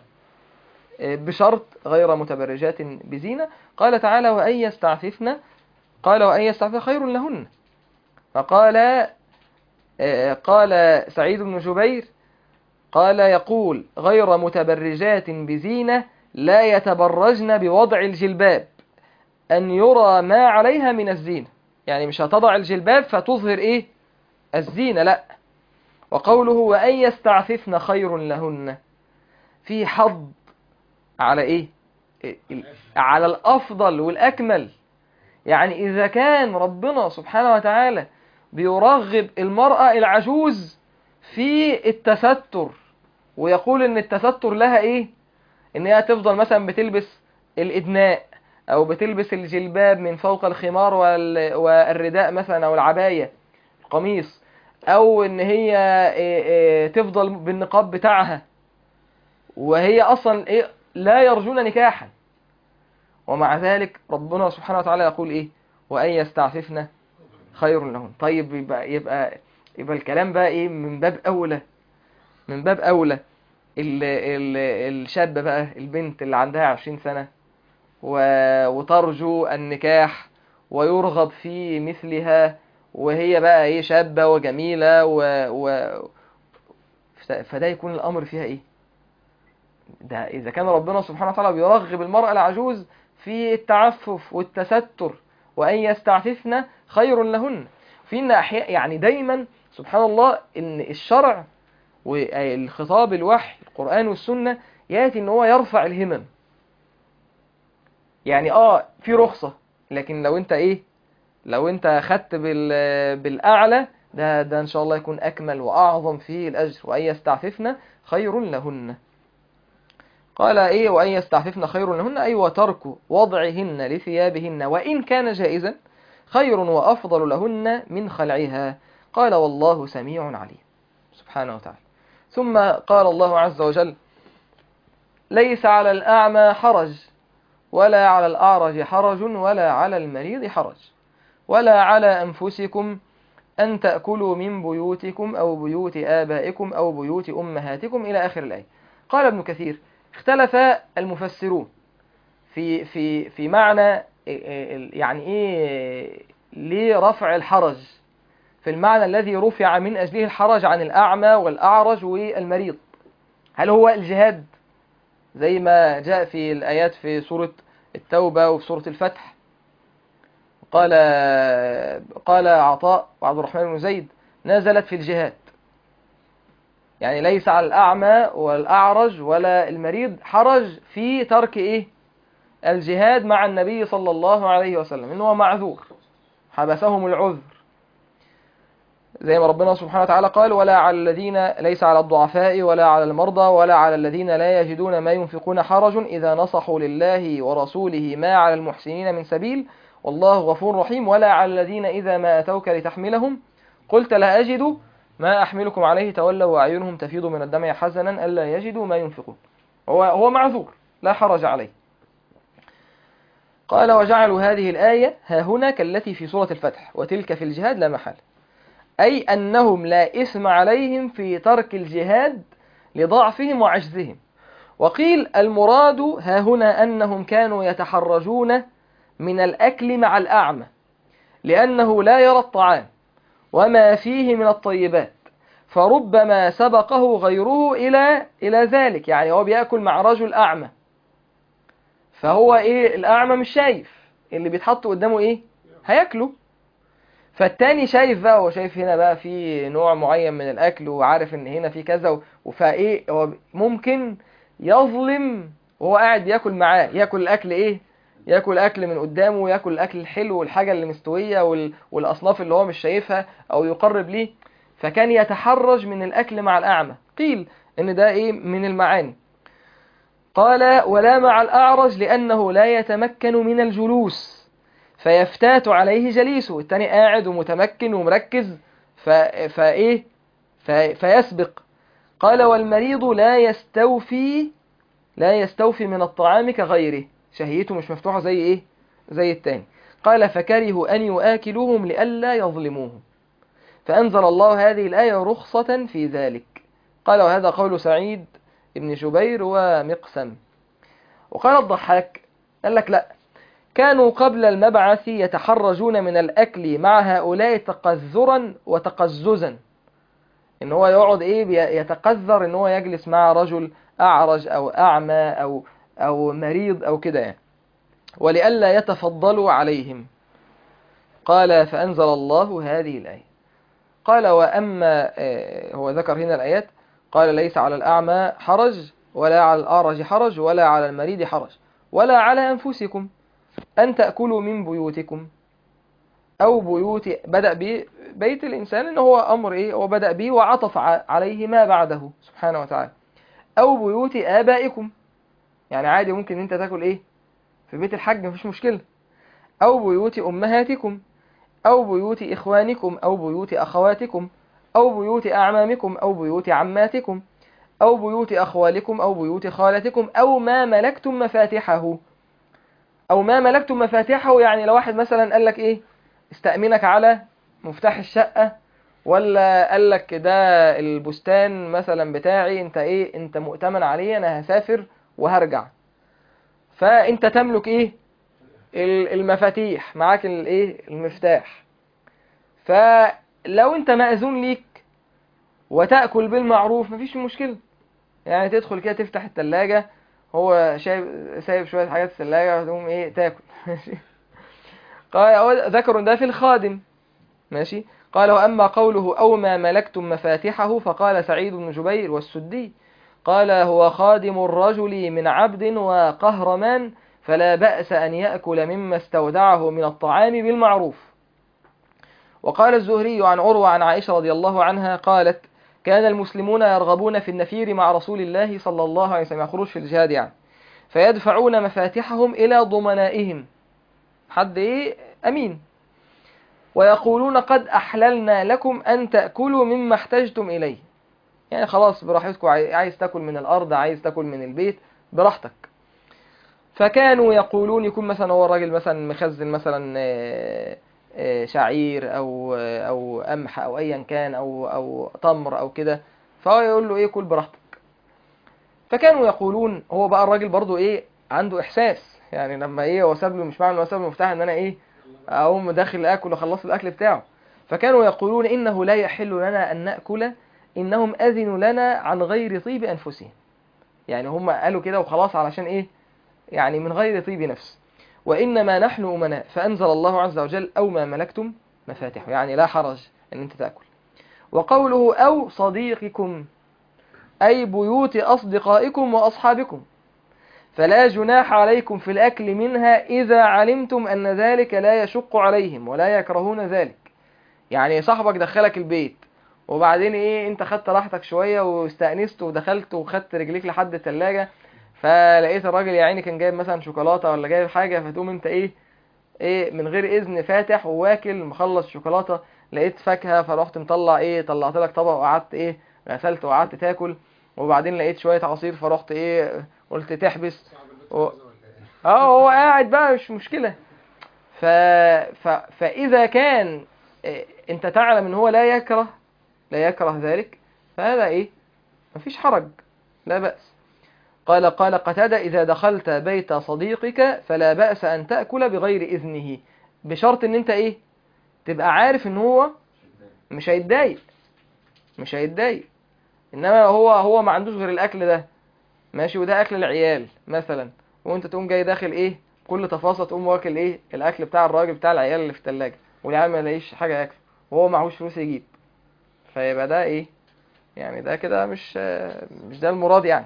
بشرط غير متبرجات بزينة، قال تعالى وأن يستعففن، قال وأن يستعففن خير لهن. فقال قال سعيد بن جبير قال يقول غير متبرجات بزينة لا يتبرجن بوضع الجلباب أن يرى ما عليها من الزينة، يعني مش هتضع الجلباب فتظهر إيه الزينة، لا. وقوله وأن يستعففن خير لهن، في حض على إيه؟ على الأفضل والأكمل. يعني إذا كان ربنا سبحانه وتعالى بيرغب المرأة العجوز في التستر، ويقول إن التستر لها إيه؟ إن هي تفضل مثلا بتلبس الإدناء، أو بتلبس الجلباب من فوق الخمار والرداء مثلا، أو العباية القميص، أو إن هي تفضل بالنقاب بتاعها، وهي أصلا إيه لا يرجون نكاحا، ومع ذلك ربنا سبحانه وتعالى يقول إيه؟ وأن يستعففن خير لهن. طيب يبقى يبقى يبقى الكلام بقى إيه؟ من باب أولى، من باب أولى ال ال الشاب بقى، البنت اللي عندها عشرين سنة وترجو النكاح ويرغب في مثلها، وهي بقى ايه شابة وجميلة و... و... فده يكون الأمر فيها ايه؟ ده إذا كان ربنا سبحانه وتعالى بيرغب المرأة العجوز في التعفف والتستر وأن يستعففن خير لهن. في إن أحياء يعني دايما سبحان الله إن الشرع والخطاب الوحي القرآن والسنة يأتي إن هو يرفع الهمم. يعني اه في رخصة، لكن لو انت ايه، لو انت خدت بال بالاعلى ده ده ان شاء الله يكون اكمل واعظم فيه الاجر. وان يستعففن خير لهن، قال ايه وان يستعففن خير لهن، اي وترك وضعهن لثيابهن وان كان جائزا خير وافضل لهن من خلعها. قال والله سميع عليم سبحانه وتعالى. ثم قال الله عز وجل ليس على الاعمى حرج ولا على الأعرج حرج ولا على المريض حرج ولا على أنفسكم أن تأكلوا من بيوتكم أو بيوت آبائكم أو بيوت أمهاتكم إلى آخر الآية. قال ابن كثير اختلف المفسرون في في في معنى يعني إيه ليه رفع الحرج في المعنى الذي رفع من أجله الحرج عن الأعمى والأعرج والمريض. هل هو الجهاد زي ما جاء في الآيات في سورة التوبة وفي سورة الفتح؟ قال قال عطاء وعبد الرحمن بن زيد نزلت في الجهاد، يعني ليس على الأعمى والأعرج ولا المريض حرج في ترك إيه الجهاد مع النبي صلى الله عليه وسلم، إنه معذور حبسهم العذر، زي ما ربنا سبحانه وتعالى قال ولا على الذين ليس على الضعفاء ولا على المرضى ولا على الذين لا يجدون ما ينفقون حرج إذا نصحوا لله ورسوله ما على المحسنين من سبيل والله غفور رحيم ولا على الذين إذا ما أتوك لتحملهم قلت لا أجد ما أحملكم عليه تولوا وأعينهم تفيض من الدمع حزنا ألا يجدوا ما ينفقون. هو هو معذور لا حرج عليه. قال وجعلوا هذه الآية ها هنا كالتي في سورة الفتح وتلك في الجهاد لا محال، أي أنهم لا إثم عليهم في ترك الجهاد لضعفهم وعجزهم. وقيل المراد ها هنا أنهم كانوا يتحرجون من الأكل مع الأعمى لأنه لا يرى الطعام وما فيه من الطيبات، فربما سبقه غيره إلى إلى ذلك. يعني هو بيأكل مع رجل أعمى، فهو إيه الأعمى مش شايف اللي بيتحط قدامه إيه هياكله، فالتاني شايف بقى، هو شايف هنا بقى في نوع معين من الأكل وعارف إن هنا في كذا، وفايه هو ممكن يظلم وهو قاعد ياكل معاه، ياكل الأكل إيه ياكل أكل من قدامه وياكل الأكل الحلو والحاجة اللي مستوية والأصناف اللي هو مش شايفها أو يقرب ليه، فكان يتحرج من الأكل مع الأعمى. قيل إن ده إيه من المعاني. قال ولا مع الأعرج لأنه لا يتمكن من الجلوس فيفتات عليه جليسه، التاني قاعد ومتمكن ومركز ف... فإيه ف... فيسبق. قال والمريض لا يستوفي لا يستوفي من الطعام كغيره، شهيته مش مفتوحة زي إيه زي التاني. قال فكرهوا أن يؤكلوهم لئلا يظلموهم، فأنزل الله هذه الآية رخصة في ذلك. قال وهذا قول سعيد ابن جبير ومقسم. وقال الضحاك قال لك لا، كانوا قبل المبعث يتحرجون من الأكل مع هؤلاء تقذرا وتقززا، إن هو يقعد إيه يتقذر إن هو يجلس مع رجل أعرج أو أعمى أو أو مريض أو كده يعني، ولئلا يتفضلوا عليهم. قال فأنزل الله هذه الآية. قال وأما هو ذكر هنا الآيات، قال ليس على الأعمى حرج ولا على الأعرج حرج ولا على المريض حرج ولا على أنفسكم أن تأكلوا من بيوتكم أو بيوت، بدأ ببيت الإنسان إن هو أمر إيه هو بدأ به وعطف عليه ما بعده سبحانه وتعالى، أو بيوت آبائكم، يعني عادي ممكن أنت تاكل إيه في بيت الحج مفيش مشكلة، أو بيوت أمهاتكم أو بيوت إخوانكم أو بيوت أخواتكم أو بيوت أعمامكم أو بيوت عماتكم أو بيوت أخوالكم أو بيوت خالتكم أو ما ملكتم مفاتحه. أو ما ملكتم مفاتحه يعني لو واحد مثلا قال لك إيه استأمنك على مفتاح الشقة، ولا قال لك ده البستان مثلا بتاعي انت ايه انت مؤتمن عليه انا هسافر وهرجع، فانت تملك ايه المفاتيح معاك الايه المفتاح، فلو انت مأذون ليك وتأكل بالمعروف مفيش مشكلة، يعني تدخل كده تفتح التلاجة هو شايب سايب شوية حاجات في التلاجة وتقوم ايه تاكل ماشي. قال ذكروا ده في الخادم ماشي. قال وأما قوله أو ما ملكتم مفاتحه فقال سعيد بن جبير والسدي قال هو خادم الرجل من عبد وقهرمان فلا بأس أن يأكل مما استودعه من الطعام بالمعروف. وقال الزهري عن عروة عن عائشة رضي الله عنها قالت كان المسلمون يرغبون في النفير مع رسول الله صلى الله عليه وسلم، يخرج في الجهاد يعني، فيدفعون مفاتحهم إلى ضمنائهم، حد إيه أمين، ويقولون قد أحللنا لكم أن تأكلوا مما احتجتم إليه، يعني خلاص براحتكم، عايز تأكل من الأرض عايز تأكل من البيت براحتك. فكانوا يقولون يكون مثلا هو الراجل مثلا مخزن مثلا شعير أو أو قمح أو أيا كان أو أو تمر أو كده، فهو يقول له إيه كل براحتك. فكانوا يقولون هو بقى الراجل برضو إيه عنده إحساس، يعني لما إيه هو ساب له مش معنى هو ساب له مفتاح إن أنا إيه أقوم داخل أكل وخلص الأكل بتاعه. فكانوا يقولون إنه لا يحل لنا أن نأكل إنهم أذنوا لنا عن غير طيب أنفسهم، يعني هم قالوا كده وخلاص علشان إيه يعني من غير طيب نفس، وإنما نحن أمناء. فأنزل الله عز وجل أو ما ملكتم مفاتحه، يعني لا حرج أن أنت تأكل. وقوله أو صديقكم أي بيوت أصدقائكم وأصحابكم، فلا جناح عليكم في الأكل منها إذا علمتم أن ذلك لا يشق عليهم ولا يكرهون ذلك. يعني صاحبك دخلك البيت وبعدين إيه أنت خدت راحتك شوية واستأنست ودخلت وخدت رجليك لحد التلاجة، فلقيت الراجل يا عيني كان جايب مثلا شوكولاتة ولا جايب حاجة، فتقوم أنت إيه إيه من غير إذن فاتح وواكل مخلص شوكولاتة، لقيت فاكهة فرحت مطلع إيه طلعت لك طبق وقعدت إيه غسلت وقعدت تاكل، وبعدين لقيت شوية عصير فرحت إيه قلت تحبس و... اه هو قاعد بقى مش مشكلة. ف... ف... فإذا كان إيه انت تعلم ان هو لا يكره لا يكره ذلك فهذا ايه مفيش حرج لا بأس. قال قال قتادة إذا دخلت بيت صديقك فلا بأس أن تأكل بغير إذنه، بشرط ان انت ايه تبقى عارف ان هو مش هيتضايق مش هيتضايق انما هو هو ما عندوش غير الاكل ده ماشي، وده اكل العيال مثلا، وانت تقوم جاي داخل ايه كل تفاصيل تقوم واكل ايه الاكل بتاع الراجل بتاع العيال اللي في الثلاجه، والعيال ما لاقيش حاجه ياكل وهو معهوش فلوس يجيب، فيبقى ده ايه يعني ده كده مش مش ده المراد يعني.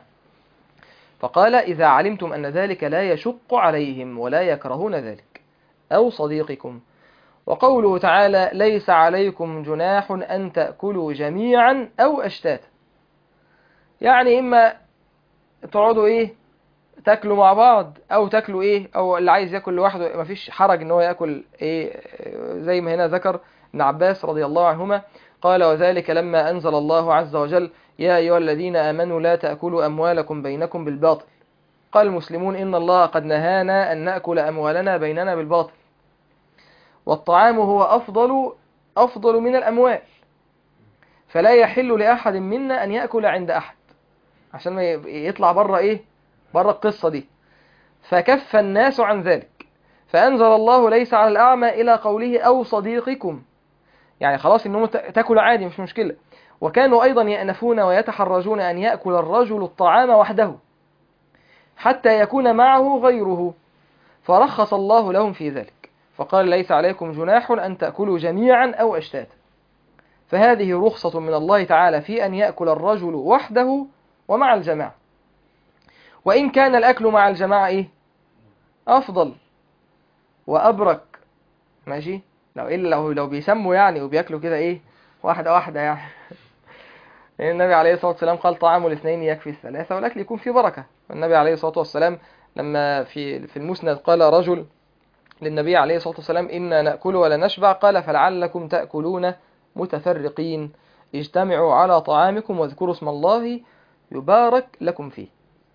فقال إذا علمتم أن ذلك لا يشق عليهم ولا يكرهون ذلك أو صديقكم. وقوله تعالى ليس عليكم جناح أن تأكلوا جميعا أو أشتاتا، يعني إما تقعدوا إيه تاكلوا مع بعض، أو تاكلوا إيه، أو اللي عايز ياكل لوحده مفيش حرج إن هو ياكل إيه، زي ما هنا ذكر ابن عباس رضي الله عنهما قال وذلك لما أنزل الله عز وجل يا أيها الذين آمنوا لا تأكلوا أموالكم بينكم بالباطل. قال المسلمون إن الله قد نهانا أن نأكل أموالنا بيننا بالباطل، والطعام هو أفضل أفضل من الأموال، فلا يحل لأحد منا أن يأكل عند أحد، عشان ما يطلع بره إيه بره القصة دي. فكف الناس عن ذلك، فأنزل الله ليس على الأعمى إلى قوله أو صديقكم، يعني خلاص إنهم تأكل عادي مش مشكلة. وكانوا أيضا يأنفون ويتحرجون أن يأكل الرجل الطعام وحده حتى يكون معه غيره، فرخص الله لهم في ذلك فقال ليس عليكم جناح أن تأكلوا جميعا أو أشتاتا. فهذه رخصة من الله تعالى في أن يأكل الرجل وحده ومع الجماعة، وإن كان الأكل مع الجماعة إيه أفضل وأبرك، ماشي، لو إلا لو لو بيسموا يعني وبياكلوا كده إيه واحدة واحدة يعني لأن النبي عليه الصلاة والسلام قال طعام الاثنين يكفي الثلاثة والأكل يكون فيه بركة. والنبي عليه الصلاة والسلام لما في في المسند قال رجل للنبي عليه الصلاة والسلام إنا نأكل ولا نشبع، قال فلعلكم تأكلون متفرقين، اجتمعوا على طعامكم واذكروا اسم الله يبارك لكم فيه.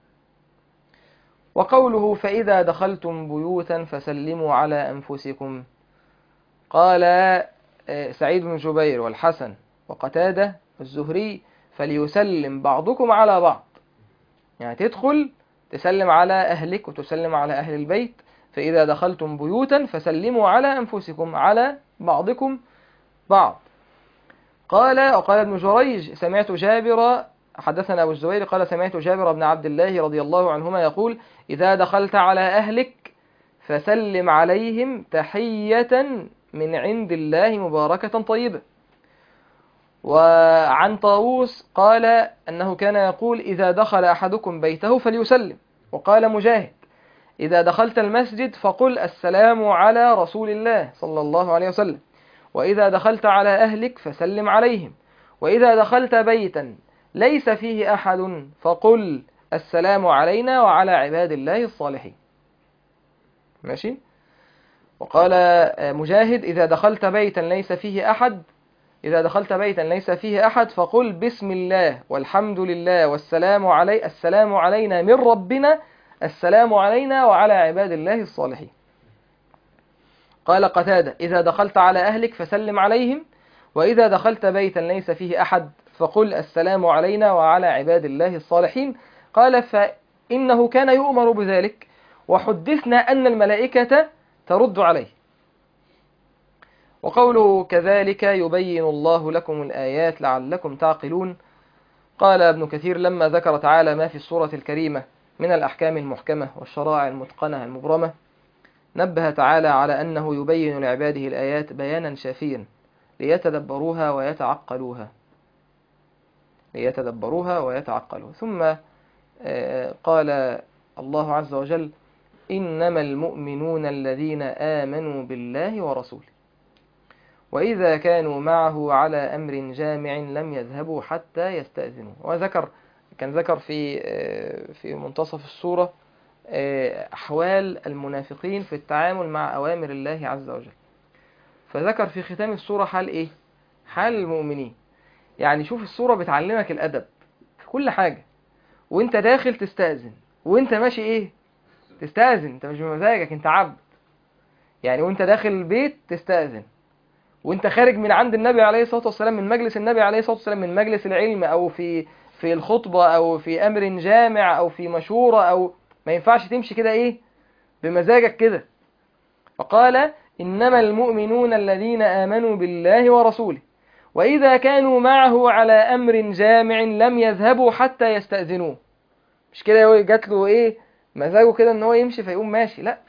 وقوله فإذا دخلتم بيوتا فسلموا على أنفسكم، قال سعيد بن جبير والحسن وقتادة والزهري فليسلم بعضكم على بعض، يعني تدخل تسلم على أهلك وتسلم على أهل البيت. فإذا دخلتم بيوتا فسلموا على أنفسكم على بعضكم بعض. قال وقال ابن جريج سمعت جابر حدثنا أبو الزبير قال سمعت جابر بن عبد الله رضي الله عنهما يقول إذا دخلت على أهلك فسلم عليهم تحية من عند الله مباركة طيبة. وعن طاووس قال أنه كان يقول إذا دخل أحدكم بيته فليسلم. وقال مجاهد إذا دخلت المسجد فقل السلام على رسول الله صلى الله عليه وسلم، وإذا دخلت على أهلك فسلم عليهم، وإذا دخلت بيتا ليس فيه أحد فقل السلام علينا وعلى عباد الله الصالحين. ماشي. وقال مجاهد إذا دخلت بيتا ليس فيه أحد إذا دخلت بيتا ليس فيه أحد فقل بسم الله والحمد لله والسلام علي السلام علينا من ربنا السلام علينا وعلى عباد الله الصالحين. قال قتادة إذا دخلت على أهلك فسلم عليهم، وإذا دخلت بيتا ليس فيه أحد فقل السلام علينا وعلى عباد الله الصالحين. قال فإنه كان يؤمر بذلك، وحدثنا أن الملائكة ترد عليه. وقوله كذلك يبين الله لكم الآيات لعلكم تعقلون. قال ابن كثير لما ذكر تعالى ما في السورة الكريمة من الأحكام المحكمة والشرائع المتقنة المبرمة، نبه تعالى على أنه يبين لعباده الآيات بيانا شافيا ليتدبروها ويتعقلوها ليتدبروها ويتعقلوها ثم قال الله عز وجل إنما المؤمنون الذين آمنوا بالله ورسوله وإذا كانوا معه على أمر جامع لم يذهبوا حتى يستأذنوا. وذكر كان ذكر في في منتصف السورة أحوال المنافقين في التعامل مع أوامر الله عز وجل، فذكر في ختام السورة حال إيه؟ حال المؤمنين. يعني شوف السورة بتعلمك الأدب في كل حاجة، وانت داخل تستأذن، وانت ماشي إيه؟ تستأذن، انت مش بمزاجك، انت عبد. يعني وانت داخل البيت تستأذن، وانت خارج من عند النبي عليه الصلاة والسلام من مجلس النبي عليه الصلاة والسلام من مجلس العلم أو في في الخطبة أو في أمر جامع أو في مشورة، أو ما ينفعش تمشي كده إيه بمزاجك كده. فقال إنما المؤمنون الذين آمنوا بالله ورسوله وإذا كانوا معه على أمر جامع لم يذهبوا حتى يستأذنوه. مش كده جات له إيه مزاجه كده إن هو يمشي فيقوم ماشي، لأ.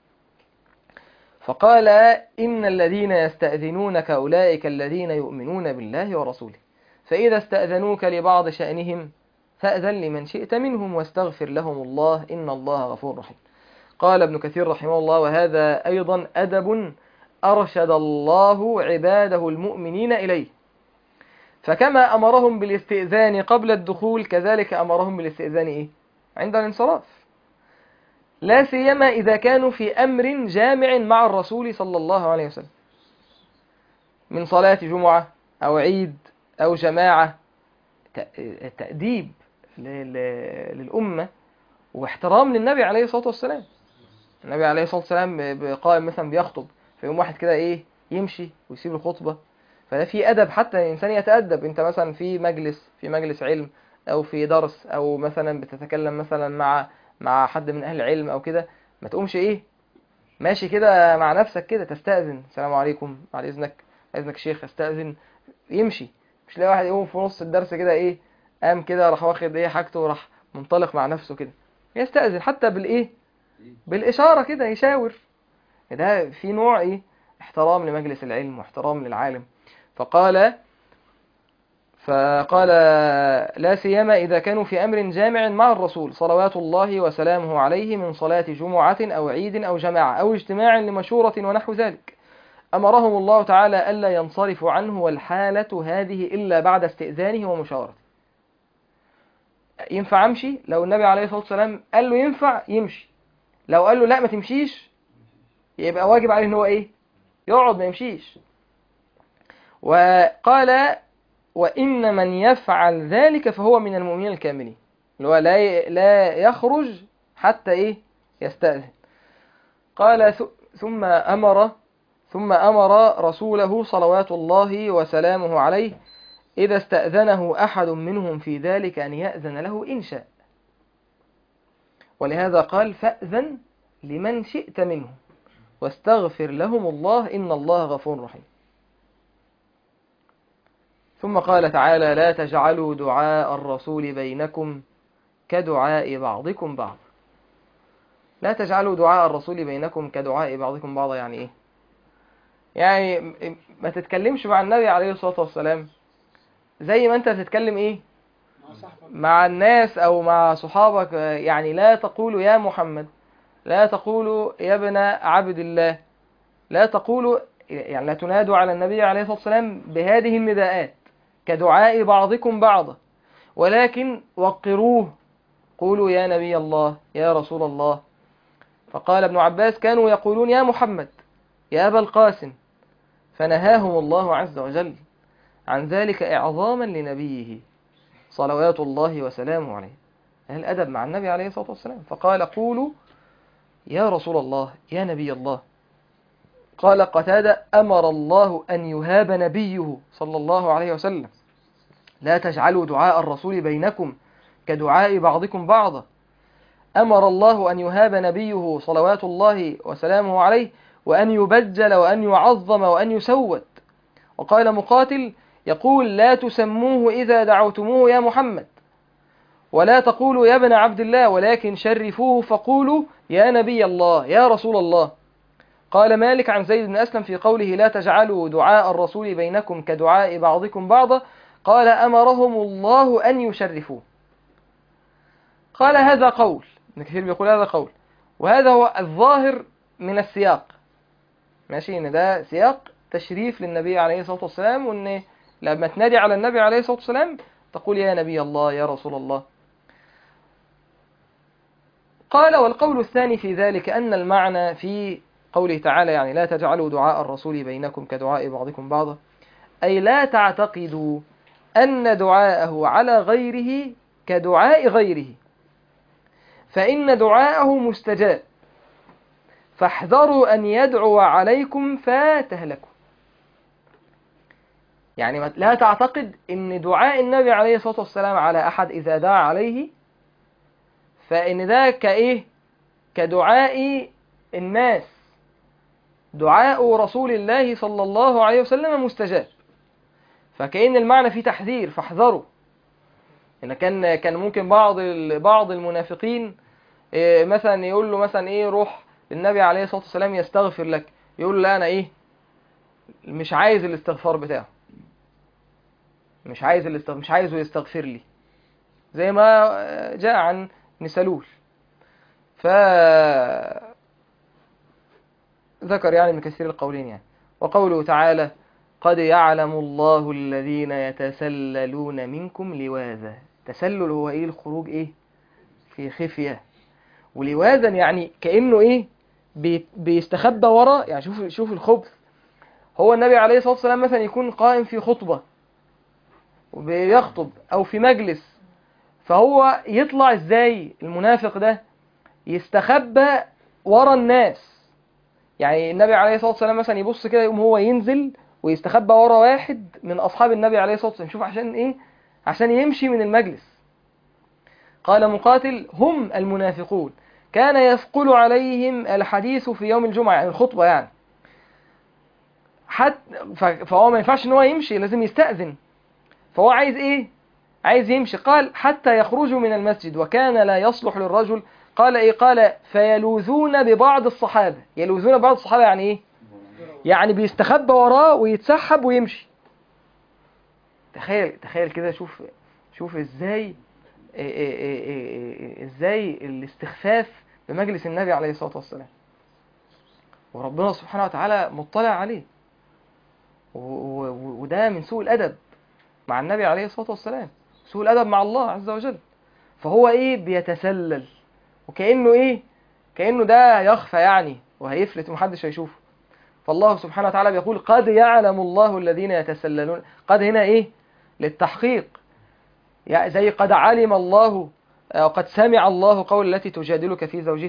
فقال إن الذين يستأذنونك أولئك الذين يؤمنون بالله ورسوله فإذا استأذنوك لبعض شأنهم فأذن لمن شئت منهم واستغفر لهم الله إن الله غفور رحيم. قال ابن كثير رحمه الله وهذا أيضا أدب أرشد الله عباده المؤمنين إليه. فكما أمرهم بالاستئذان قبل الدخول كذلك أمرهم بالاستئذان إيه؟ عند الانصراف، لا سيما إذا كانوا في أمر جامع مع الرسول صلى الله عليه وسلم من صلاة جمعة أو عيد أو جماعة. تأديب للأمة واحترام للنبي عليه الصلاة والسلام. النبي عليه الصلاة والسلام قائم مثلا بيخطب، فيقوم واحد كده إيه يمشي ويسيب الخطبة، فده في أدب حتى الإنسان يتأدب. أنت مثلا في مجلس في مجلس علم أو في درس أو مثلا بتتكلم مثلا مع مع حد من أهل العلم أو كده، ما تقومش إيه ماشي كده مع نفسك كده، تستأذن السلام عليكم بعد إذنك، إذنك شيخ أستأذن، يمشي. مش لاقي واحد يقوم في نص الدرس كده إيه قام كده راح واخد إيه حاجته وراح منطلق مع نفسه كده، يستأذن حتى بالإيه بالإشارة كده يشاور. ده في نوع إيه احترام لمجلس العلم واحترام للعالم. فقال فقال لا سيما إذا كانوا في أمر جامع مع الرسول صلوات الله وسلامه عليه من صلاة جمعة أو عيد أو جماعة أو اجتماع لمشورة ونحو ذلك، أمرهم الله تعالى ألا ينصرفوا عنه والحالة هذه إلا بعد استئذانه ومشاورته. ينفع أمشي؟ لو النبي عليه الصلاة والسلام قال له ينفع يمشي، لو قال له لا ما تمشيش يبقى واجب عليه إن هو إيه يقعد ما يمشيش. وقال وإن من يفعل ذلك فهو من المؤمنين الكاملين، اللي هو لا لا يخرج حتى إيه يستأذن. قال ثم أمر ثم أمر رسوله صلوات الله وسلامه عليه إذا استأذنه أحد منهم في ذلك أن يأذن له إن شاء، ولهذا قال فأذن لمن شئت منهم واستغفر لهم الله إن الله غفور رحيم. ثم قال تعالى لا تجعلوا دعاء الرسول بينكم كدعاء بعضكم بعض. لا تجعلوا دعاء الرسول بينكم كدعاء بعضكم بعض. يعني إيه؟ يعني ما تتكلمش مع النبي عليه الصلاة والسلام زي ما أنت تتكلم إيه مع الناس أو مع صحابك. يعني لا تقولوا يا محمد، لا تقولوا يا ابن عبد الله، لا تقولوا يعني لا تنادوا على النبي عليه الصلاة والسلام بهذه النداءات كدعاء بعضكم بعضا، ولكن وقروه، قولوا يا نبي الله يا رسول الله. فقال ابن عباس كانوا يقولون يا محمد يا أبا القاسم، فنهاهم الله عز وجل عن ذلك إعظاما لنبيه صلوات الله وسلامه عليه، الأدب مع النبي عليه الصلاة والسلام. فقال قولوا يا رسول الله يا نبي الله. قال قتادة أمر الله أن يهاب نبيه صلى الله عليه وسلم لا تجعلوا دعاء الرسول بينكم كدعاء بعضكم بعضا. أمر الله أن يهاب نبيه صلوات الله وسلامه عليه وأن يبجل وأن يعظم وأن يسود. وقال مقاتل يقول لا تسموه إذا دعوتموه يا محمد، ولا تقولوا يا ابن عبد الله، ولكن شرفوه فقولوا يا نبي الله يا رسول الله. قال مالك عن زيد بن أسلم في قوله لا تجعلوا دعاء الرسول بينكم كدعاء بعضكم بعضا، قال أمرهم الله أن يشرفوه. قال هذا قول، ابن كثير بيقول هذا قول، وهذا هو الظاهر من السياق. ماشي إن ده سياق تشريف للنبي عليه الصلاة والسلام، وإن لما تنادي على النبي عليه الصلاة والسلام تقول يا نبي الله يا رسول الله. قال والقول الثاني في ذلك أن المعنى في قوله تعالى يعني لا تجعلوا دعاء الرسول بينكم كدعاء بعضكم بعضا، أي لا تعتقدوا أن دعاءه على غيره كدعاء غيره، فإن دعاءه مستجاب، فاحذروا أن يدعو عليكم فتهلكوا. يعني لا تعتقد أن دعاء النبي عليه الصلاة والسلام على أحد إذا دعا عليه فإن ده كإيه كدعاء الناس، دعاء رسول الله صلى الله عليه وسلم مستجاب. فكأن المعنى فيه تحذير، فاحذروا. إن كان كان ممكن بعض بعض المنافقين مثلا يقول له مثلا إيه روح للنبي عليه الصلاة والسلام يستغفر لك، يقول له لا أنا إيه مش عايز الاستغفار بتاعه، مش عايز الاستغفار مش عايزه يستغفر لي، زي ما جاء عن ابن سلول. ف ذكر يعني ابن كثير القولين يعني. وقوله تعالى قد يعلم الله الذين يتسللون منكم لواذا. تسلل هو ايه؟ الخروج ايه؟ في خفية. ولواذا يعني كأنه ايه؟ بي بيستخبى ورا. يعني شوف شوف الخبث. هو النبي عليه الصلاة والسلام مثلا يكون قائم في خطبة وبيخطب او في مجلس، فهو يطلع ازاي المنافق ده؟ يستخبى ورا الناس. يعني النبي عليه الصلاة والسلام مثلا يبص كده يقوم هو ينزل ويستخبى ورا واحد من أصحاب النبي عليه الصلاة والسلام. شوف عشان إيه؟ عشان يمشي من المجلس. قال مقاتل هم المنافقون كان يثقل عليهم الحديث في يوم الجمعة، يعني الخطبة يعني. حتى فهو ما ينفعش ان هو يمشي، لازم يستأذن. فهو عايز ايه؟ عايز يمشي. قال حتى يخرجوا من المسجد وكان لا يصلح للرجل. قال ايه؟ قال فيلوذون ببعض الصحابة. يلوذون ببعض الصحابة يعني ايه؟ يعني بيستخبى وراه ويتسحب ويمشي. تخيل تخيل كده. شوف شوف ازاي إيه إيه إيه إيه ازاي الاستخفاف بمجلس النبي عليه الصلاة والسلام، وربنا سبحانه وتعالى مطلع عليه. وده من سوء الأدب مع النبي عليه الصلاة والسلام، سوء الأدب مع الله عز وجل. فهو ايه؟ بيتسلل، وكأنه ايه؟ كأنه ده يخفى يعني وهيفلت ومحدش هيشوفه. فالله سبحانه وتعالى بيقول قد يعلم الله الذين يتسللون. قد هنا ايه؟ للتحقيق. يعني زي قد علم الله أو قد سمع الله قول التي تجادلك في زوجها.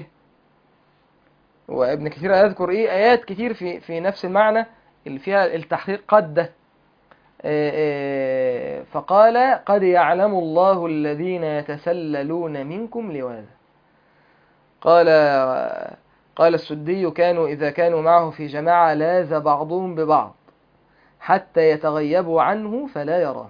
وابن كثير يذكر ايه آيات كتير في في نفس المعنى اللي فيها التحقيق قد ده. فقال قد يعلم الله الذين يتسللون منكم لواذا. قال قال السدي كانوا إذا كانوا معه في جماعة لاذ بعضهم ببعض حتى يتغيبوا عنه فلا يراه.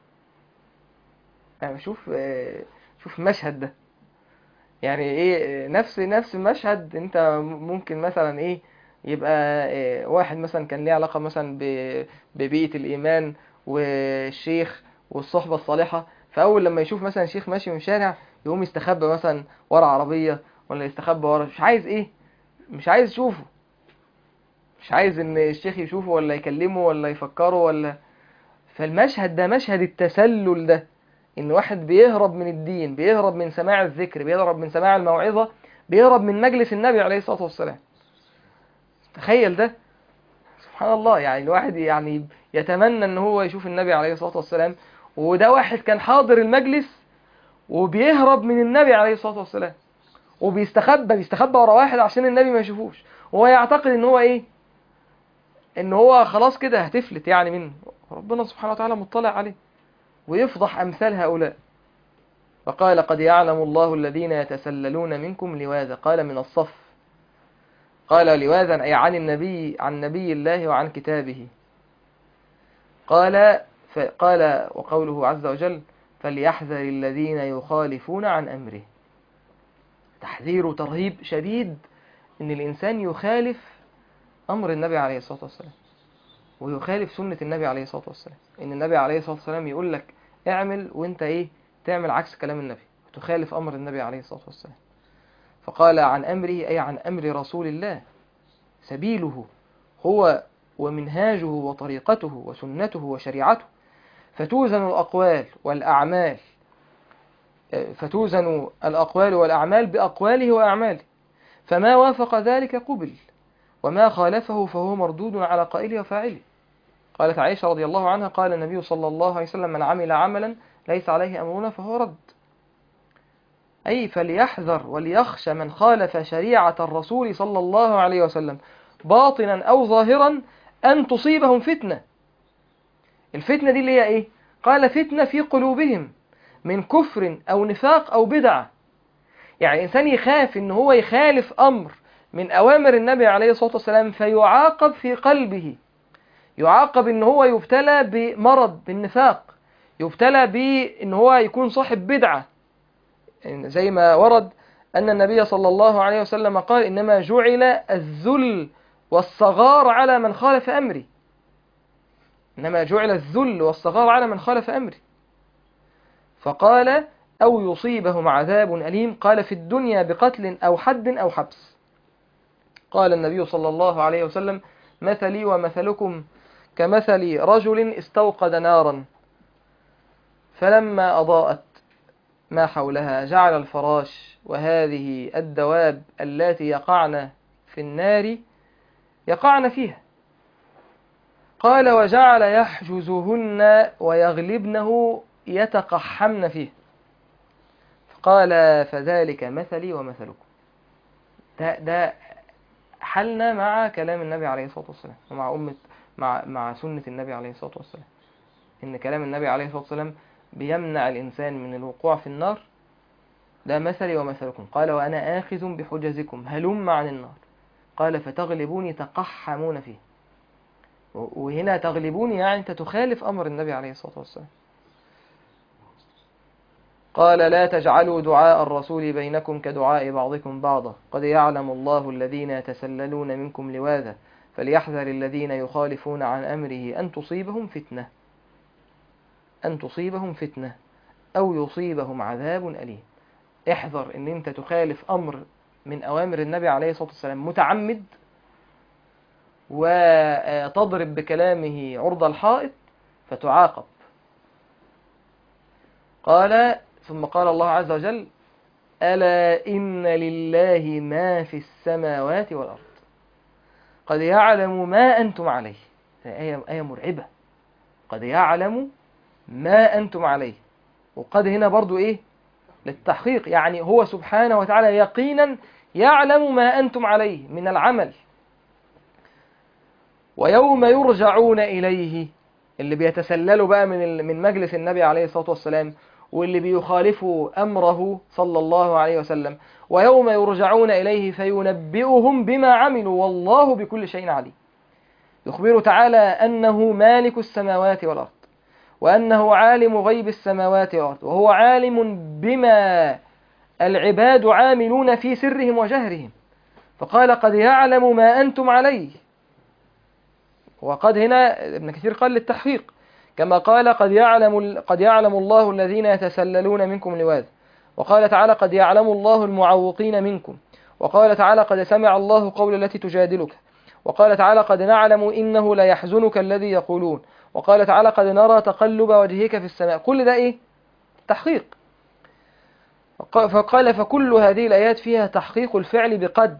يعني شوف شوف المشهد ده. يعني ايه؟ نفس نفس المشهد. انت ممكن مثلا ايه؟ يبقى إيه؟ واحد مثلا كان ليه علاقة مثلا ببيئة الإيمان والشيخ والصحبة الصالحة، فأول لما يشوف مثلا شيخ ماشي من شارع يقوم يستخبى مثلا ورا عربية، ولا يستخبى ورا، مش عايز ايه؟ مش عايز يشوفه، مش عايز ان الشيخ يشوفه ولا يكلمه ولا يفكره ولا. فالمشهد ده مشهد التسلل ده، ان واحد بيهرب من الدين، بيهرب من سماع الذكر، بيهرب من سماع الموعظة، بيهرب من مجلس النبي عليه الصلاة والسلام. تخيل ده. سبحان الله. يعني الواحد يعني يتمنى ان هو يشوف النبي عليه الصلاة والسلام، وده واحد كان حاضر المجلس وبيهرب من النبي عليه الصلاة والسلام، وبيستخبى بيستخبى ورا واحد عشان النبي ما يشوفوش، وهو يعتقد ان هو ايه؟ ان هو خلاص كده هتفلت يعني منه. ربنا سبحانه وتعالى مطلع عليه ويفضح امثال هؤلاء. فقال قد يعلم الله الذين يتسللون منكم لواذا. قال من الصف. قال لواذا أي عن النبي، عن نبي الله وعن كتابه. قال فقال وقوله عز وجل فليحذر الذين يخالفون عن أمره. تحذير وترهيب شديد إن الإنسان يخالف أمر النبي عليه الصلاة والسلام، ويخالف سنة النبي عليه الصلاة والسلام. إن النبي عليه الصلاة والسلام يقول لك اعمل وانت ايه؟ تعمل عكس كلام النبي، وتخالف أمر النبي عليه الصلاة والسلام. فقال عن أمره أي عن أمر رسول الله، سبيله هو ومنهاجه وطريقته وسنته وشريعته. فتوزن الأقوال والأعمال فتوزن الأقوال والأعمال بأقواله وأعماله، فما وافق ذلك قبل، وما خالفه فهو مردود على قائله وفاعله. قالت عائشة رضي الله عنها قال النبي صلى الله عليه وسلم من عمل عملا ليس عليه أمرنا فهو رد. أي فليحذر وليخشى من خالف شريعة الرسول صلى الله عليه وسلم باطنا أو ظاهرا أن تصيبهم فتنة. الفتنة دي اللي هي إيه؟ قال فتنة في قلوبهم من كفر أو نفاق أو بدعة. يعني الإنسان يخاف إن هو يخالف أمر من أوامر النبي عليه الصلاة والسلام فيعاقب في قلبه، يعاقب إن هو يبتلى بمرض بالنفاق، يبتلى بإن هو يكون صاحب بدعة. زي ما ورد أن النبي صلى الله عليه وسلم قال إنما جعل الذل والصغار على من خالف أمري. إنما جعل الذل والصغار على من خالف أمري. فقال أو يصيبهم عذاب أليم. قال في الدنيا بقتل أو حد أو حبس. قال النبي صلى الله عليه وسلم مثلي ومثلكم كمثل رجل استوقد نارا فلما أضاءت ما حولها جعل الفراش وهذه الدواب التي يقعن في النار يقعن فيها. قال وجعل يحجزهن ويغلبنه يتقحمن فيه. قال فذلك مثلي ومثلكم. ده, ده حلنا مع كلام النبي عليه الصلاة والسلام ومع أمة مع, مع سنة النبي عليه الصلاة والسلام، إن كلام النبي عليه الصلاة والسلام بيمنع الإنسان من الوقوع في النار. ده مثلي ومثلكم. قال وأنا آخذ بحجزكم هلم عن النار. قال فتغلبوني تقحمون فيه. وهنا تغلبوني يعني أنت تخالف أمر النبي عليه الصلاة والسلام. قال لا تجعلوا دعاء الرسول بينكم كدعاء بعضكم بعضا قد يعلم الله الذين يتسللون منكم لواذا فليحذر الذين يخالفون عن أمره أن تصيبهم فتنة أن تصيبهم فتنة أو يصيبهم عذاب أليم. احذر ان انت تخالف امر من اوامر النبي عليه الصلاة والسلام متعمد وتضرب بكلامه عرض الحائط فتعاقب. قال ثم قال الله عز وجل ألا إن لله ما في السماوات والأرض قد يعلم ما أنتم عليه. آية, آية مرعبة. قد يعلم ما أنتم عليه. وقد هنا برضو إيه للتحقيق، يعني هو سبحانه وتعالى يقينا يعلم ما أنتم عليه من العمل. ويوم يرجعون إليه اللي بيتسللوا بقى من من مجلس النبي عليه الصلاة والسلام واللي بيخالفوا أمره صلى الله عليه وسلم، ويوم يرجعون إليه فينبئهم بما عملوا والله بكل شيء عليم. يخبر تعالى أنه مالك السماوات والأرض وأنه عالم غيب السماوات والأرض وهو عالم بما العباد عاملون في سرهم وجهرهم. فقال قد يعلم ما أنتم عليه. وقد هنا ابن كثير قال للتحقيق كما قال قد يعلم قد يعلم الله الذين يتسللون منكم لواذا. وقال تعالى قد يعلم الله المعوقين منكم. وقال تعالى قد سمع الله قول التي تجادلك. وقال تعالى قد نعلم إنه لا يحزنك الذي يقولون. وقال تعالى قد نرى تقلب وجهك في السماء. كل ده إيه؟ تحقيق. فقال فكل هذه الآيات فيها تحقيق الفعل بقد،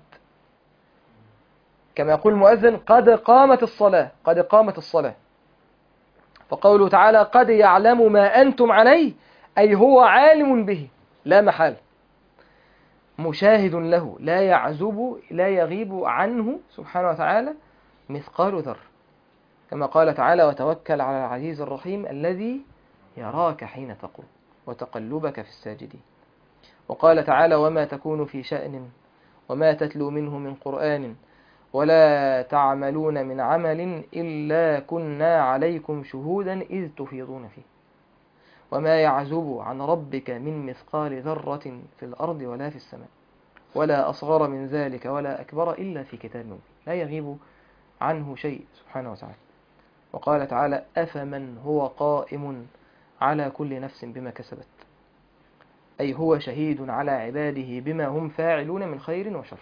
كما يقول المؤذن قد قامت الصلاة. قد قامت الصلاة. فقوله تعالى قد يعلم ما أنتم عليه أي هو عالم به لا محال، مشاهد له لا يعزب لا يغيب عنه سبحانه وتعالى مثقال ذر، كما قال تعالى وتوكل على العزيز الرحيم الذي يراك حين تقوم وتقلبك في الساجدين. وقال تعالى وما تكون في شأن وما تتلو منه من قرآن ولا تعملون من عمل إلا كنا عليكم شهودا إذ تفيضون فيه وما يعزب عن ربك من مثقال ذرة في الأرض ولا في السماء ولا أصغر من ذلك ولا أكبر إلا في كتاب مبين. لا يغيب عنه شيء سبحانه وتعالى. وقال تعالى أفمن هو قائم على كل نفس بما كسبت أي هو شهيد على عباده بما هم فاعلون من خير وشر.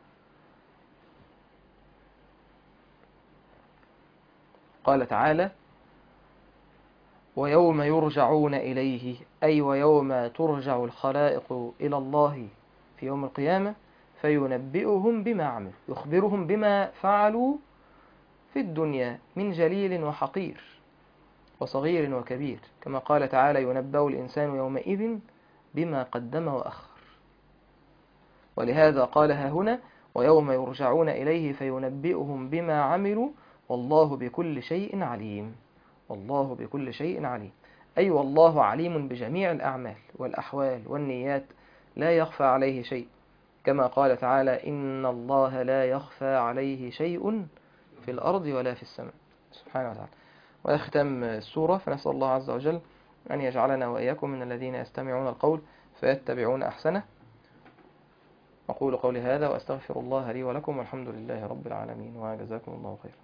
قال تعالى ويوم يرجعون إليه أي ويوم ترجع الخلائق إلى الله في يوم القيامة فينبئهم بما عملوا، يخبرهم بما فعلوا في الدنيا من جليل وحقير وصغير وكبير، كما قال تعالى ينبأ الإنسان يومئذ بما قدم وأخر. ولهذا قالها هنا ويوم يرجعون إليه فينبئهم بما عملوا والله بكل شيء عليم. والله بكل شيء عليم أي والله عليم بجميع الأعمال والأحوال والنيات لا يخفى عليه شيء، كما قال تعالى إن الله لا يخفى عليه شيء في الأرض ولا في السماء سبحانه وتعالى. ويختم السورة فنسأل الله عز وجل أن يجعلنا وإياكم من الذين يستمعون القول فيتبعون أحسنه. أقول قولي هذا وأستغفر الله لي ولكم والحمد لله رب العالمين وجزاكم الله خيرا.